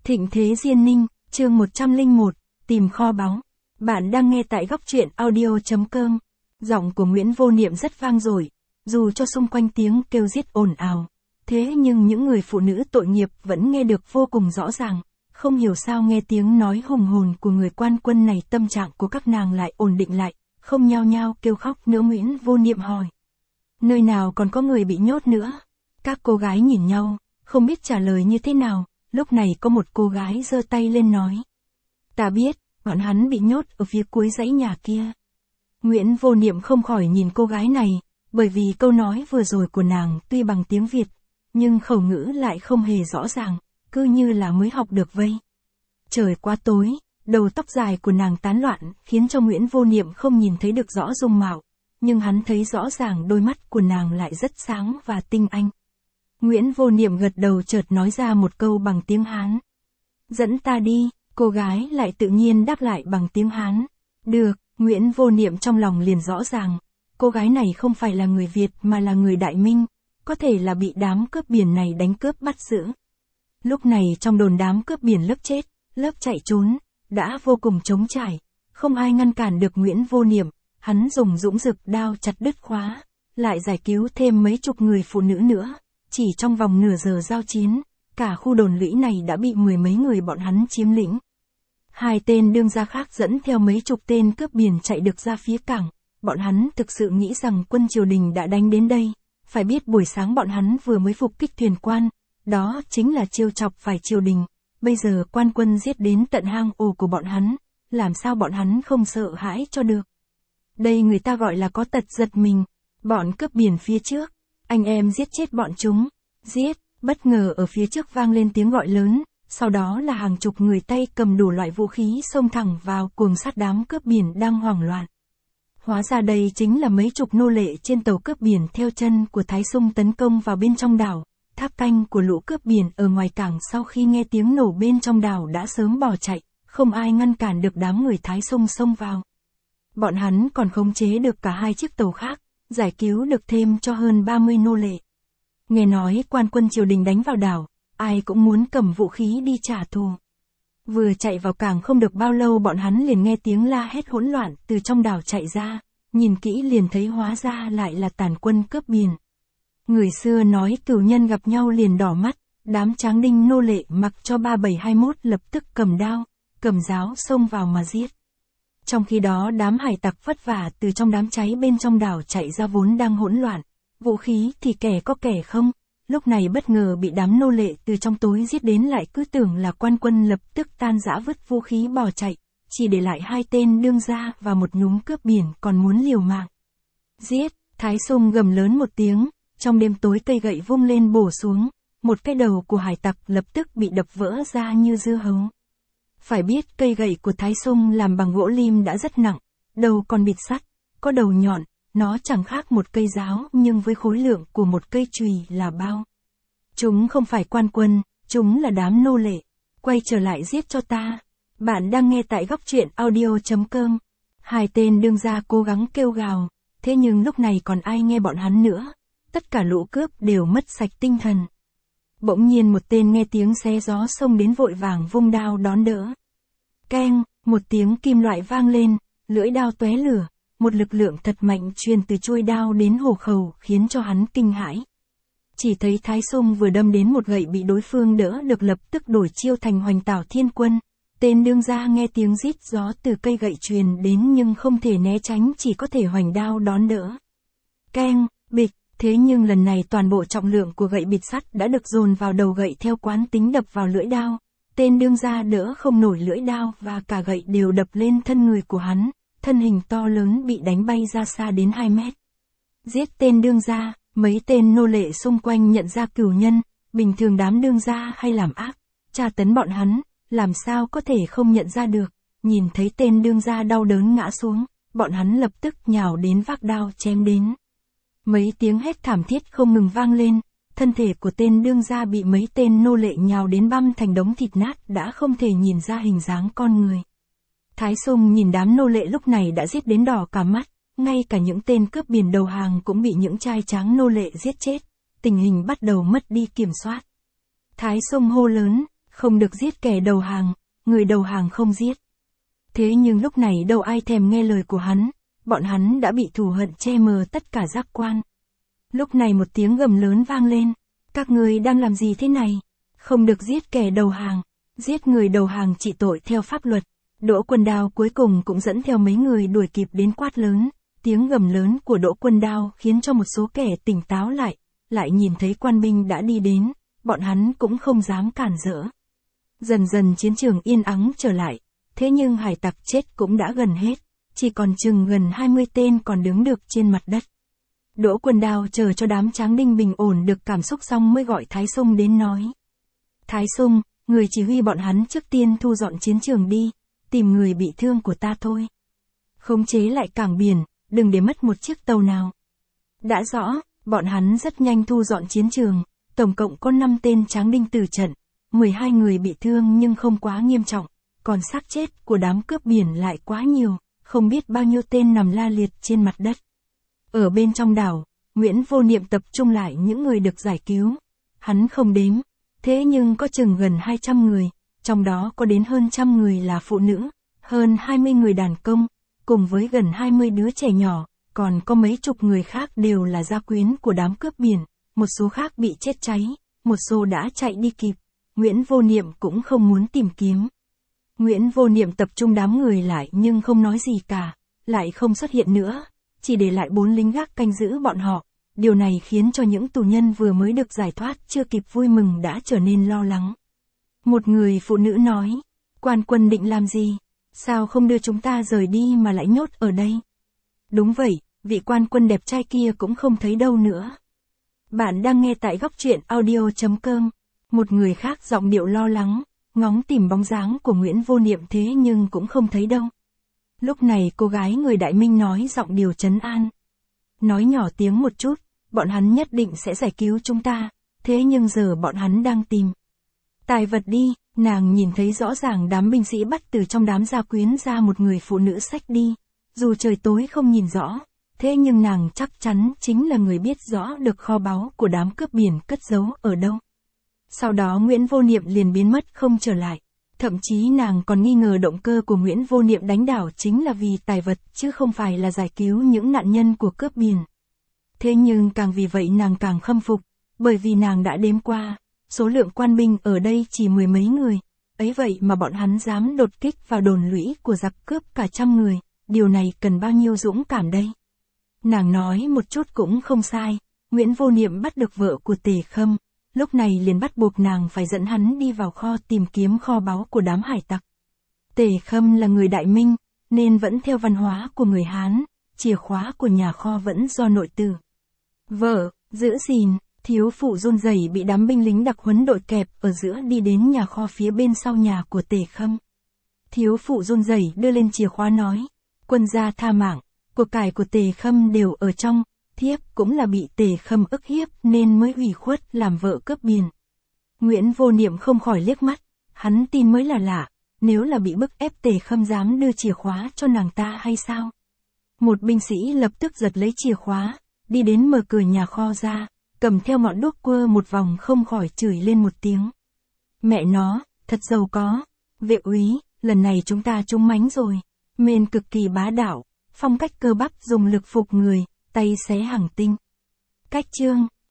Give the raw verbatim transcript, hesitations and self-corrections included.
Thịnh Thế Diên Ninh, chương một trăm lẻ một, tìm kho báu. Bạn đang nghe tại góc truyện audio.com. Giọng của Nguyễn Vô Niệm rất vang dội, dù cho xung quanh tiếng kêu giết ồn ào. Thế nhưng những người phụ nữ tội nghiệp vẫn nghe được vô cùng rõ ràng. Không hiểu sao nghe tiếng nói hùng hồn của người quan quân này tâm trạng của các nàng lại ổn định lại, không nhao nhao kêu khóc nữa. Nguyễn Vô Niệm hỏi. Nơi nào còn có người bị nhốt nữa? Các cô gái nhìn nhau, không biết trả lời như thế nào. Lúc này có một cô gái giơ tay lên nói. Ta biết, bọn hắn bị nhốt ở phía cuối dãy nhà kia. Nguyễn Vô Niệm không khỏi nhìn cô gái này, bởi vì câu nói vừa rồi của nàng tuy bằng tiếng Việt, nhưng khẩu ngữ lại không hề rõ ràng, cứ như là mới học được vây. Trời quá tối, đầu tóc dài của nàng tán loạn khiến cho Nguyễn Vô Niệm không nhìn thấy được rõ dung mạo, nhưng hắn thấy rõ ràng đôi mắt của nàng lại rất sáng và tinh anh. Nguyễn Vô Niệm gật đầu chợt nói ra một câu bằng tiếng Hán. Dẫn ta đi, cô gái lại tự nhiên đáp lại bằng tiếng Hán. Được, Nguyễn Vô Niệm trong lòng liền rõ ràng, cô gái này không phải là người Việt mà là người Đại Minh, có thể là bị đám cướp biển này đánh cướp bắt giữ. Lúc này trong đồn đám cướp biển lớp chết, lớp chạy trốn, đã vô cùng trống trải, không ai ngăn cản được Nguyễn Vô Niệm, hắn dùng dũng dực đao chặt đứt khóa, lại giải cứu thêm mấy chục người phụ nữ nữa. Chỉ trong vòng nửa giờ giao chiến, cả khu đồn lũy này đã bị mười mấy người bọn hắn chiếm lĩnh. Hai tên đương gia khác dẫn theo mấy chục tên cướp biển chạy được ra phía cảng, bọn hắn thực sự nghĩ rằng quân triều đình đã đánh đến đây, phải biết buổi sáng bọn hắn vừa mới phục kích thuyền quan, đó chính là trêu chọc phải triều đình, bây giờ quan quân giết đến tận hang ổ của bọn hắn, làm sao bọn hắn không sợ hãi cho được. Đây người ta gọi là có tật giật mình, bọn cướp biển phía trước. Anh em giết chết bọn chúng, giết, bất ngờ ở phía trước vang lên tiếng gọi lớn, sau đó là hàng chục người tay cầm đủ loại vũ khí xông thẳng vào cuồng sát đám cướp biển đang hoảng loạn. Hóa ra đây chính là mấy chục nô lệ trên tàu cướp biển theo chân của Thái Sung tấn công vào bên trong đảo, tháp canh của lũ cướp biển ở ngoài cảng sau khi nghe tiếng nổ bên trong đảo đã sớm bỏ chạy, không ai ngăn cản được đám người Thái Sung xông vào. Bọn hắn còn khống chế được cả hai chiếc tàu khác, giải cứu được thêm cho hơn ba mươi nô lệ. Nghe nói quan quân triều đình đánh vào đảo, ai cũng muốn cầm vũ khí đi trả thù. Vừa chạy vào cảng không được bao lâu bọn hắn liền nghe tiếng la hét hỗn loạn từ trong đảo chạy ra, nhìn kỹ liền thấy hóa ra lại là tàn quân cướp biển. Người xưa nói cửu nhân gặp nhau liền đỏ mắt, đám tráng đinh nô lệ mặc cho ba bảy hai mốt lập tức cầm đao, cầm giáo xông vào mà giết. Trong khi đó đám hải tặc vất vả từ trong đám cháy bên trong đảo chạy ra vốn đang hỗn loạn, vũ khí thì kẻ có kẻ không, lúc này bất ngờ bị đám nô lệ từ trong tối giết đến lại cứ tưởng là quan quân lập tức tan rã vứt vũ khí bỏ chạy, chỉ để lại hai tên đương gia và một nhúm cướp biển còn muốn liều mạng. Giết, Thái Sung gầm lớn một tiếng, trong đêm tối cây gậy vung lên bổ xuống, một cái đầu của hải tặc lập tức bị đập vỡ ra như dưa hấu. Phải biết cây gậy của Thái Sung làm bằng gỗ lim đã rất nặng, đầu còn bịt sắt, có đầu nhọn, nó chẳng khác một cây giáo nhưng với khối lượng của một cây chùy là bao. Chúng không phải quan quân, chúng là đám nô lệ. Quay trở lại giết cho ta. Bạn đang nghe tại góc truyện audio.com. Hai tên đương gia cố gắng kêu gào, thế nhưng lúc này còn ai nghe bọn hắn nữa. Tất cả lũ cướp đều mất sạch tinh thần. Bỗng nhiên một tên nghe tiếng xé gió xông đến vội vàng vung đao đón đỡ. Keng, một tiếng kim loại vang lên, lưỡi đao tóe lửa, một lực lượng thật mạnh truyền từ chuôi đao đến hổ khẩu khiến cho hắn kinh hãi. Chỉ thấy Thái Sung vừa đâm đến một gậy bị đối phương đỡ được lập tức đổi chiêu thành Hoành Tảo Thiên Quân. Tên đương gia nghe tiếng rít gió từ cây gậy truyền đến nhưng không thể né tránh, chỉ có thể hoành đao đón đỡ. Keng, bịch. Thế nhưng lần này toàn bộ trọng lượng của gậy bịt sắt đã được dồn vào đầu gậy theo quán tính đập vào lưỡi đao. Tên đương gia đỡ không nổi lưỡi đao và cả gậy đều đập lên thân người của hắn, thân hình to lớn bị đánh bay ra xa đến hai mét. Giết tên đương gia, mấy tên nô lệ xung quanh nhận ra cửu nhân, bình thường đám đương gia hay làm ác, tra tấn bọn hắn, làm sao có thể không nhận ra được, nhìn thấy tên đương gia đau đớn ngã xuống, bọn hắn lập tức nhào đến vác đao chém đến. Mấy tiếng hét thảm thiết không ngừng vang lên, thân thể của tên đương gia bị mấy tên nô lệ nhào đến băm thành đống thịt nát đã không thể nhìn ra hình dáng con người. Thái Sung nhìn đám nô lệ lúc này đã giết đến đỏ cả mắt, ngay cả những tên cướp biển đầu hàng cũng bị những trai tráng nô lệ giết chết, tình hình bắt đầu mất đi kiểm soát. Thái Sung hô lớn, Không được giết kẻ đầu hàng, người đầu hàng không giết. Thế nhưng lúc này đâu ai thèm nghe lời của hắn, bọn hắn đã bị thù hận che mờ tất cả giác quan. Lúc này một tiếng gầm lớn vang lên, các người đang làm gì thế này? Không được giết kẻ đầu hàng, giết người đầu hàng trị tội theo pháp luật. Đỗ Quân Đao cuối cùng cũng dẫn theo mấy người đuổi kịp đến quát lớn, tiếng gầm lớn của Đỗ Quân Đao khiến cho một số kẻ tỉnh táo lại, lại nhìn thấy quan binh đã đi đến, bọn hắn cũng không dám cản rỡ. Dần dần chiến trường yên ắng trở lại, thế nhưng hải tặc chết cũng đã gần hết, chỉ còn chừng gần hai mươi tên còn đứng được trên mặt đất. Đỗ Quân Đao chờ cho đám tráng đinh bình ổn được cảm xúc xong mới gọi Thái Sung đến nói. Thái Sung, người chỉ huy bọn hắn trước tiên thu dọn chiến trường đi, tìm người bị thương của ta thôi. Khống chế lại cảng biển, đừng để mất một chiếc tàu nào. Đã rõ, bọn hắn rất nhanh thu dọn chiến trường, tổng cộng có năm tên tráng đinh tử trận, mười hai người bị thương nhưng không quá nghiêm trọng, còn xác chết của đám cướp biển lại quá nhiều, không biết bao nhiêu tên nằm la liệt trên mặt đất. Ở bên trong đảo, Nguyễn Vô Niệm tập trung lại những người được giải cứu. Hắn không đếm, thế nhưng có chừng gần hai trăm người, trong đó có đến hơn trăm người là phụ nữ, hơn hai mươi người đàn công, cùng với gần hai mươi đứa trẻ nhỏ, còn có mấy chục người khác đều là gia quyến của đám cướp biển, một số khác bị chết cháy, một số đã chạy đi kịp. Nguyễn Vô Niệm cũng không muốn tìm kiếm. Nguyễn Vô Niệm tập trung đám người lại nhưng không nói gì cả, lại không xuất hiện nữa, chỉ để lại bốn lính gác canh giữ bọn họ. Điều này khiến cho những tù nhân vừa mới được giải thoát chưa kịp vui mừng đã trở nên lo lắng. Một người phụ nữ nói, quan quân định làm gì? Sao không đưa chúng ta rời đi mà lại nhốt ở đây? Đúng vậy, vị quan quân đẹp trai kia cũng không thấy đâu nữa. Bạn đang nghe tại góc truyện audio chấm com. Một người khác giọng điệu lo lắng, ngóng tìm bóng dáng của Nguyễn Vô Niệm thế nhưng cũng không thấy đâu. Lúc này cô gái người Đại Minh nói giọng điều trấn an. Nói nhỏ tiếng một chút, bọn hắn nhất định sẽ giải cứu chúng ta, thế nhưng giờ bọn hắn đang tìm tài vật đi. Nàng nhìn thấy rõ ràng đám binh sĩ bắt từ trong đám gia quyến ra một người phụ nữ xách đi. Dù trời tối không nhìn rõ, thế nhưng nàng chắc chắn chính là người biết rõ được kho báu của đám cướp biển cất giấu ở đâu. Sau đó Nguyễn Vô Niệm liền biến mất không trở lại. Thậm chí nàng còn nghi ngờ động cơ của Nguyễn Vô Niệm đánh đảo chính là vì tài vật chứ không phải là giải cứu những nạn nhân của cướp biển. Thế nhưng càng vì vậy nàng càng khâm phục, bởi vì nàng đã đếm qua, số lượng quan binh ở đây chỉ mười mấy người, ấy vậy mà bọn hắn dám đột kích vào đồn lũy của giặc cướp cả trăm người, điều này cần bao nhiêu dũng cảm đây. Nàng nói một chút cũng không sai, Nguyễn Vô Niệm bắt được vợ của Tề Khâm, lúc này liền bắt buộc nàng phải dẫn hắn đi vào kho tìm kiếm kho báu của đám hải tặc. Tề Khâm là người Đại Minh, nên vẫn theo văn hóa của người Hán, chìa khóa của nhà kho vẫn do nội tử. Vợ, giữ gìn, thiếu phụ run rẩy bị đám binh lính đặc huấn đội kẹp ở giữa đi đến nhà kho phía bên sau nhà của Tề Khâm. Thiếu phụ run rẩy đưa lên chìa khóa nói, quân gia tha mạng, của cải của Tề Khâm đều ở trong, thiếp cũng là bị Tề Khâm ức hiếp nên mới ủy khuất làm vợ cướp biển. Nguyễn Vô Niệm không khỏi liếc mắt, hắn tin mới là lạ, nếu là bị bức ép Tề Khâm dám đưa chìa khóa cho nàng ta hay sao? Một binh sĩ lập tức giật lấy chìa khóa, đi đến mở cửa nhà kho ra, cầm theo ngọn đuốc quơ một vòng không khỏi chửi lên một tiếng. Mẹ nó, thật giàu có, vệ úy, lần này chúng ta trúng mánh rồi, men cực kỳ bá đạo, phong cách cơ bắp dùng lực phục người, tay xé hàng tinh. Cách chương